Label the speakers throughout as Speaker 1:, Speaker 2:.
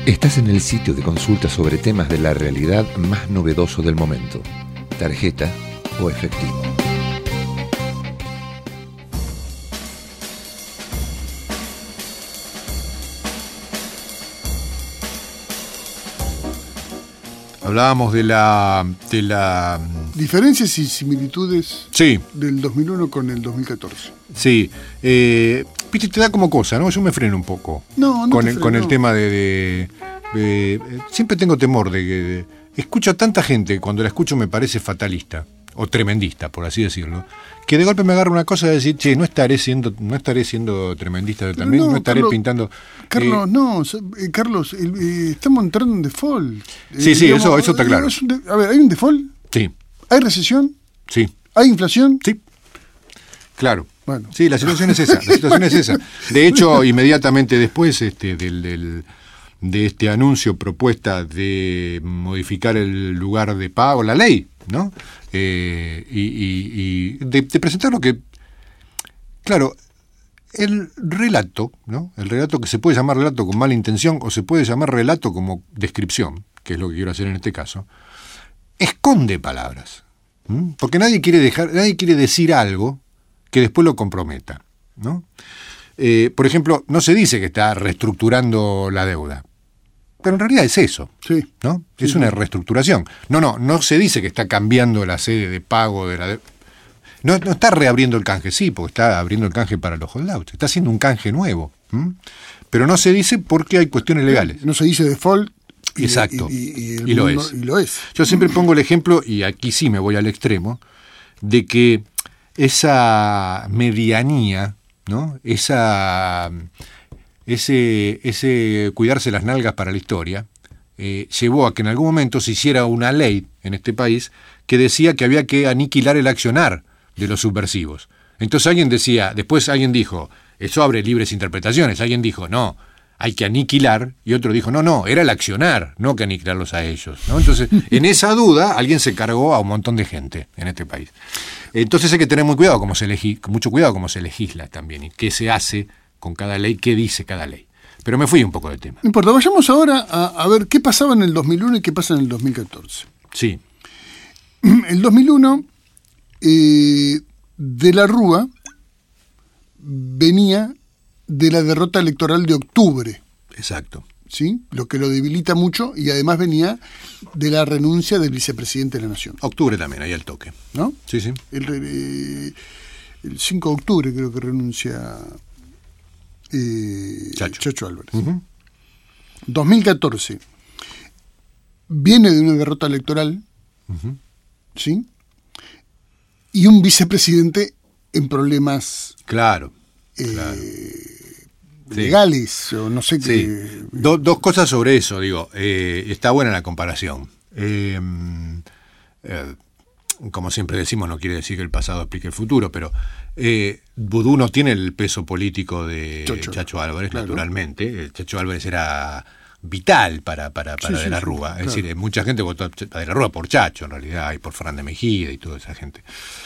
Speaker 1: Estás en el sitio de consulta sobre temas de la realidad más novedoso del momento. Tarjeta o efectivo.
Speaker 2: Hablábamos de la
Speaker 3: diferencias y similitudes
Speaker 2: sí.
Speaker 3: del 2001 con el 2014.
Speaker 2: Sí. Viste, te da como cosa, ¿no? Yo me freno un poco.
Speaker 3: No
Speaker 2: con el tema de siempre tengo temor de que escucho a tanta gente, cuando la escucho me parece fatalista o tremendista, por así decirlo, que de golpe me agarra una cosa de decir, che, no estaré siendo tremendista yo también, no estaré
Speaker 3: Carlos,
Speaker 2: pintando.
Speaker 3: Carlos, estamos entrando en default.
Speaker 2: Sí, digamos, eso está claro.
Speaker 3: A ver, ¿hay un default?
Speaker 2: Sí.
Speaker 3: ¿Hay recesión?
Speaker 2: Sí.
Speaker 3: ¿Hay inflación?
Speaker 2: Sí. Claro.
Speaker 3: Bueno.
Speaker 2: Sí, la situación es esa. De hecho, inmediatamente después de este anuncio, propuesta de modificar el lugar de pago, la ley, ¿no? Y de presentar lo que, claro, el relato, ¿no? El relato que se puede llamar relato con mala intención o se puede llamar relato como descripción, que es lo que quiero hacer en este caso, esconde palabras, porque nadie quiere decir algo que después lo comprometa, ¿no? Por ejemplo, no se dice que está reestructurando la deuda, pero en realidad es eso,
Speaker 3: sí,
Speaker 2: ¿no?
Speaker 3: Sí,
Speaker 2: es una reestructuración. No se dice que está cambiando la sede de pago de la deuda. No está reabriendo el canje, sí, porque está abriendo el canje para los holdouts, está haciendo un canje nuevo, pero no se dice porque hay cuestiones legales.
Speaker 3: No se dice default.
Speaker 2: Exacto,
Speaker 3: y
Speaker 2: lo es.
Speaker 3: Y lo es.
Speaker 2: Yo siempre pongo el ejemplo, y aquí sí me voy al extremo, de que esa medianía, ¿no? Ese cuidarse las nalgas para la historia, llevó a que en algún momento se hiciera una ley en este país que decía que había que aniquilar el accionar de los subversivos. Entonces después alguien dijo, eso abre libres interpretaciones, alguien dijo, no, hay que aniquilar, y otro dijo, no, era el accionar, no que aniquilarlos a ellos, ¿no? Entonces, en esa duda, alguien se cargó a un montón de gente en este país. Entonces hay que tener mucho cuidado cómo se legisla también, y qué se hace con cada ley, qué dice cada ley. Pero me fui un poco del tema.
Speaker 3: No importa, vayamos ahora a ver qué pasaba en el 2001 y qué pasa en el 2014.
Speaker 2: Sí.
Speaker 3: El 2001, de la Rúa venía de la derrota electoral de octubre.
Speaker 2: Exacto.
Speaker 3: ¿Sí? Lo que lo debilita mucho, y además venía de la renuncia del vicepresidente de la Nación.
Speaker 2: Octubre también, ahí al toque.
Speaker 3: ¿No?
Speaker 2: Sí.
Speaker 3: El 5 de octubre creo que renuncia Chacho Álvarez. 2014 viene de una derrota electoral, ¿sí? Y un vicepresidente en problemas
Speaker 2: claro.
Speaker 3: legales, o no sé qué.
Speaker 2: Sí. Dos cosas sobre eso, digo. Está buena la comparación. Como siempre decimos, no quiere decir que el pasado explique el futuro, pero Vudú no tiene el peso político de Chacho Álvarez, claro. Naturalmente. El Chacho Álvarez era vital para De la Rúa. Es decir, mucha gente votó a De la Rúa por Chacho, en realidad, y por Fernández Mejía y toda esa gente.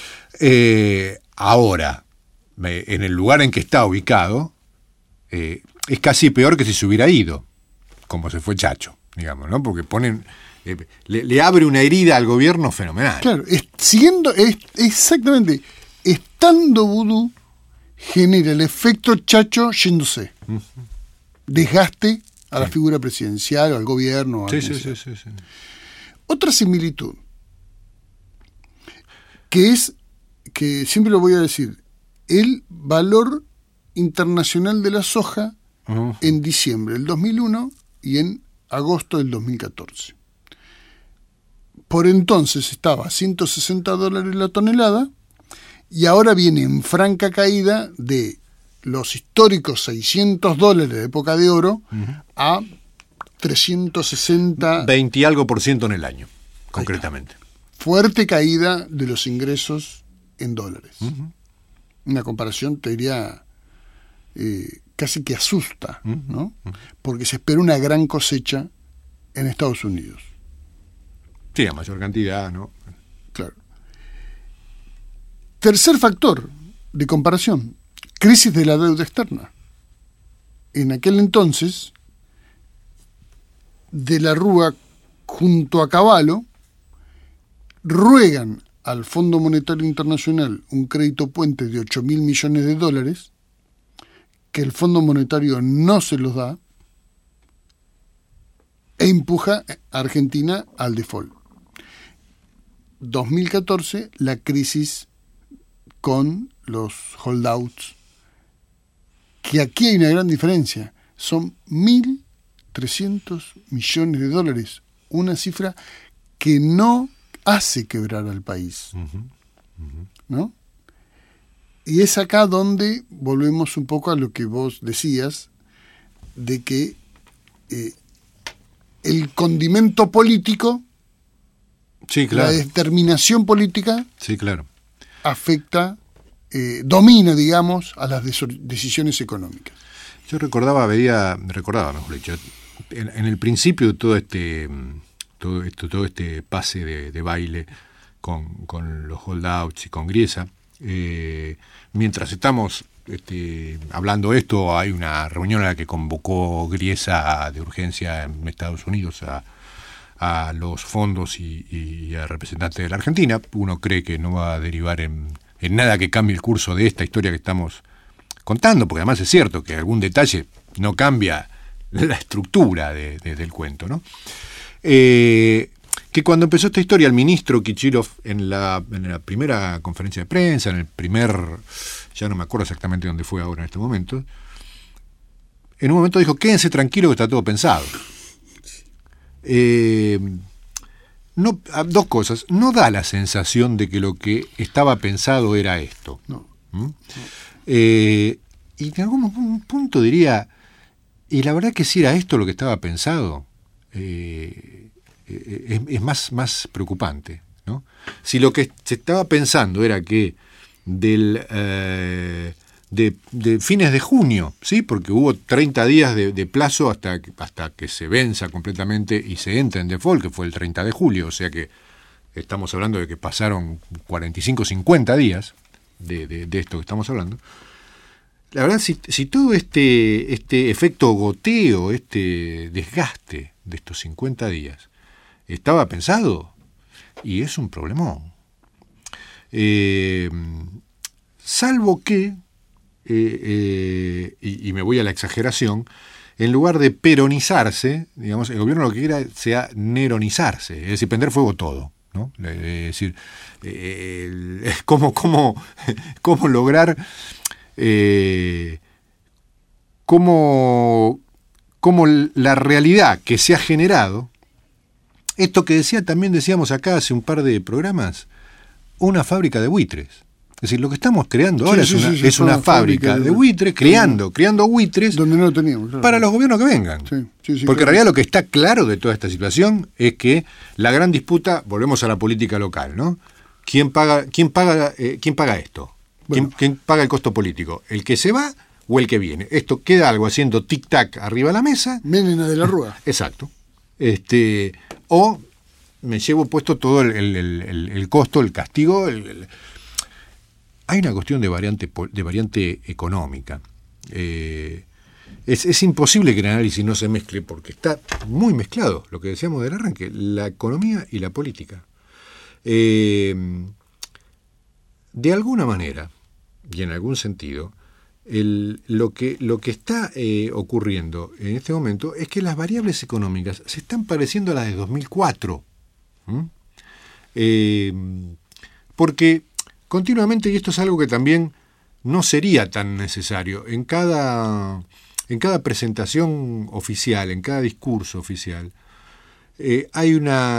Speaker 2: Ahora, en el lugar en que está ubicado, es casi peor que si se hubiera ido, como se fue Chacho, digamos, ¿no? Porque le abre una herida al gobierno fenomenal.
Speaker 3: Claro, exactamente, estando Vudú, genera el efecto Chacho yéndose. Desgaste a la figura presidencial o al gobierno.
Speaker 2: Sí.
Speaker 3: Otra similitud, que es, que siempre lo voy a decir, el valor internacional de la soja en diciembre del 2001 y en agosto del 2014. Por entonces estaba a $160 la tonelada y ahora viene en franca caída de los históricos $600 de época de oro a 360.
Speaker 2: 20 y algo % en el año, concretamente.
Speaker 3: Fuerte caída de los ingresos en dólares. Una comparación, te diría, casi que asusta, ¿no? Porque se espera una gran cosecha en Estados Unidos.
Speaker 2: Sí, a mayor cantidad, ¿no?
Speaker 3: Claro. Tercer factor de comparación, crisis de la deuda externa. En aquel entonces, de la Rúa junto a Cavallo ruegan al Fondo Monetario Internacional un crédito puente de $8.000 millones, que el Fondo Monetario no se los da, e empuja a Argentina al default. 2014, la crisis con los holdouts, que aquí hay una gran diferencia, son $1.300 millones, una cifra que no hace quebrar al país, ¿no? Y es acá donde volvemos un poco a lo que vos decías, de que el condimento político,
Speaker 2: sí, claro,
Speaker 3: la determinación política,
Speaker 2: sí, claro,
Speaker 3: afecta, domina, digamos, a las decisiones económicas.
Speaker 2: Yo recordaba, mejor dicho, en el principio de todo este pase de baile con los holdouts y con Griesa, mientras estamos hablando esto, hay una reunión a la que convocó Griesa de urgencia en Estados Unidos a los fondos y a representantes de la Argentina. Uno cree que no va a derivar en nada que cambie el curso de esta historia que estamos contando, porque además es cierto que algún detalle no cambia la estructura del cuento, ¿no? Que cuando empezó esta historia, el ministro Kichilov, en la primera conferencia de prensa, en el primer, ya no me acuerdo exactamente dónde fue ahora en este momento, en un momento dijo: quédense tranquilos que está todo pensado. Dos cosas: no da la sensación de que lo que estaba pensado era esto.
Speaker 3: No.
Speaker 2: Y en algún punto diría, y la verdad que si era esto lo que estaba pensado, es más preocupante, ¿no? Si lo que se estaba pensando era que de fines de junio, ¿sí? Porque hubo 30 días de plazo hasta que se venza completamente y se entra en default, que fue el 30 de julio, o sea que estamos hablando de que pasaron 45, 50 días de esto que estamos hablando. La verdad, si todo este efecto goteo, este desgaste de estos 50 días estaba pensado, y es un problemón. Salvo que, y me voy a la exageración, en lugar de peronizarse, digamos, el gobierno lo que quiera sea neronizarse, es decir, prender fuego todo, ¿no? Es decir, cómo lograr, cómo la realidad que se ha generado, esto que también decíamos acá hace un par de programas, una fábrica de buitres. Es decir, lo que estamos creando ahora es una fábrica de buitres, creando buitres
Speaker 3: donde no lo teníamos, claro,
Speaker 2: para los gobiernos que vengan.
Speaker 3: Sí,
Speaker 2: porque
Speaker 3: claro.
Speaker 2: En realidad lo que está claro de toda esta situación es que la gran disputa, volvemos a la política local, ¿no? ¿Quién paga esto?
Speaker 3: Bueno.
Speaker 2: ¿Quién paga el costo político? ¿El que se va o el que viene? Esto queda algo haciendo tic-tac arriba de la mesa.
Speaker 3: Mena de la Rúa.
Speaker 2: Exacto. O me llevo puesto todo el costo, el castigo. Hay una cuestión de variante económica. Es imposible que el análisis no se mezcle, porque está muy mezclado, lo que decíamos del arranque, la economía y la política. De alguna manera, y en algún sentido, lo que está ocurriendo en este momento es que las variables económicas se están pareciendo a las de 2004. Porque continuamente, y esto es algo que también no sería tan necesario, en cada presentación oficial, en cada discurso oficial, hay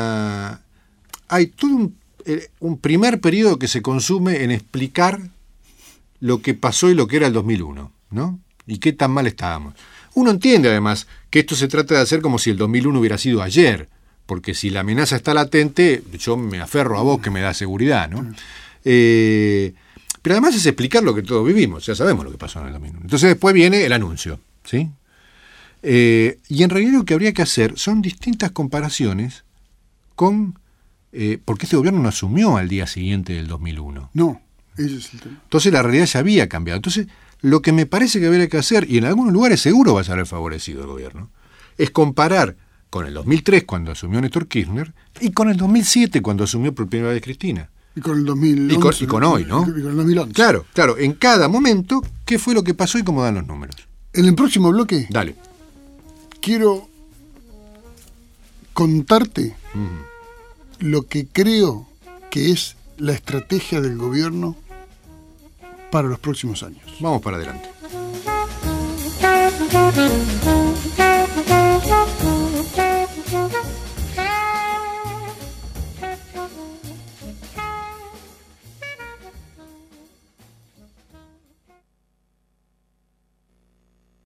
Speaker 2: todo un primer periodo que se consume en explicar lo que pasó y lo que era el 2001, ¿no? Y qué tan mal estábamos. Uno entiende además que esto se trata de hacer como si el 2001 hubiera sido ayer, porque si la amenaza está latente, yo me aferro a vos que me da seguridad, ¿no? Pero además es explicar lo que todos vivimos, ya sabemos lo que pasó en el 2001. Entonces después viene el anuncio, ¿sí? Y en realidad lo que habría que hacer son distintas comparaciones con... porque este gobierno no asumió al día siguiente del 2001.
Speaker 3: No, ese es el tema.
Speaker 2: Entonces la realidad ya había cambiado. Entonces lo que me parece que habría que hacer, y en algunos lugares seguro va a ser favorecido el gobierno, es comparar con el 2003 cuando asumió Néstor Kirchner y con el 2007 cuando asumió por primera vez Cristina.
Speaker 3: Y con el 2011.
Speaker 2: Y con hoy, ¿no?
Speaker 3: Y con el 2011.
Speaker 2: Claro, en cada momento, ¿qué fue lo que pasó y cómo dan los números?
Speaker 3: En el próximo bloque
Speaker 2: Dale.
Speaker 3: quiero contarte lo que creo que es la estrategia del gobierno para los próximos años.
Speaker 2: Vamos para adelante.